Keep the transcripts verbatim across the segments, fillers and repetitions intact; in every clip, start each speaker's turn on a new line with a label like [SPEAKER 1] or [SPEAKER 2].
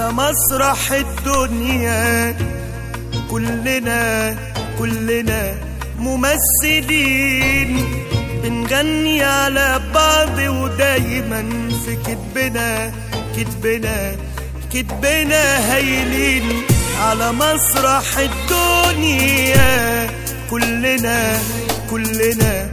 [SPEAKER 1] على مسرح الدنيا كلنا كلنا ممثلين، بنغني على بعض ودايما في كتبنا كتبنا كتبنا هايلين. على مسرح الدنيا كلنا كلنا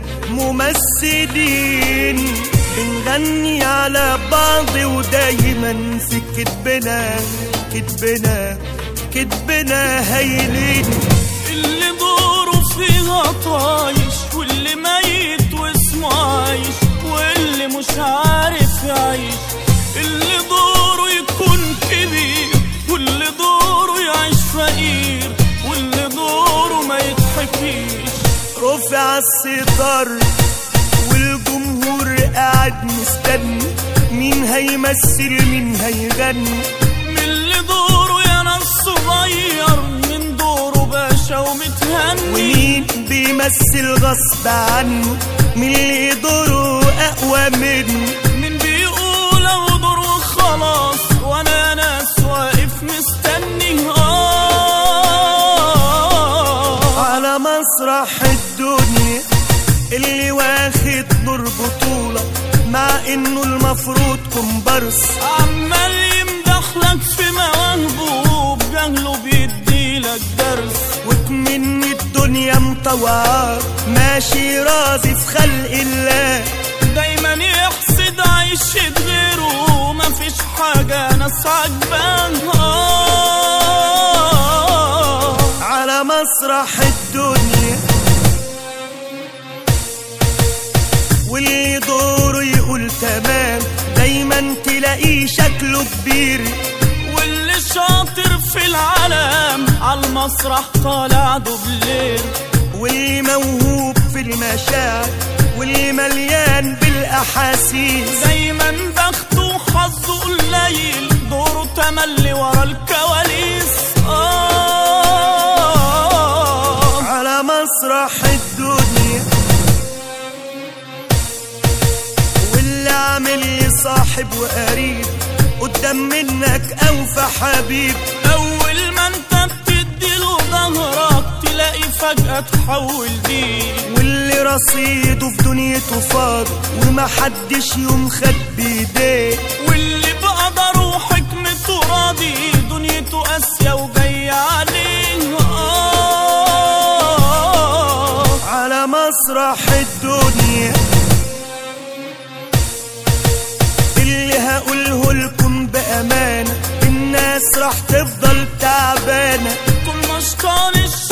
[SPEAKER 1] ممثلين، بنغني على بعض ودايما في كتبنا كتبنا كتبنا هايلين.
[SPEAKER 2] اللي دوره فيها طايش، واللي ميت واسمه عايش، واللي مش عارف يعيش. اللي دوره يكون كبير، واللي دوره يعيش فقير، واللي دوره ما يضحكيش.
[SPEAKER 1] رفع الستار والجمهور قاعد مستني، مين هيمثل مين هيغني.
[SPEAKER 2] من اللي دوره يا ناس صغير، من دوره باشا ومتهني.
[SPEAKER 1] ومين بيمثل غصب عنه، مين اللي دوره اقوى منه.
[SPEAKER 2] مين بيقول او دوره خلاص، وانا ناس واقف مستني. آه
[SPEAKER 1] على مسرح الدنيا اللي واخد دور بطولة، مع انه المفروض كومبارس،
[SPEAKER 2] عمال يمدحلك في مواهبه، بجهله بيديلك درس.
[SPEAKER 1] وكمن الدنيا مطوعة ماشي راضي في خلق الله،
[SPEAKER 2] دايما يحسد عيشة غيره، مفيش حاجة ناس عجبانها.
[SPEAKER 1] على مسرح الدنيا واللي دوره يقول تمام، دايما تلاقيه شكله كبير.
[SPEAKER 2] واللي شاطر في العالم عالمسرح طالع دوبلير.
[SPEAKER 1] واللي موهوب في المشاعر، واللي مليان بالاحاسيس،
[SPEAKER 2] دايما بخته وحظه قليل، دوره تملي ورا الكواليس. آه
[SPEAKER 1] على مسرح الدنيا واللي عامل لي صاحب وقريب، قدام منك اوفى حبيب.
[SPEAKER 2] اول ما انت بتديله ظهرك، تلاقي فجأة تحول دين.
[SPEAKER 1] واللي رصيده في دنيته فاضي، ومحدش يوم خد بايديه.
[SPEAKER 2] واللي بقدر وحكمته راضي، دنيته قاسية وجاية عليه. آه
[SPEAKER 1] على مسرح الدنيا اللي هقوله لكم بأمانة، الناس راح تفضل تعبانة
[SPEAKER 2] طول ما اشكال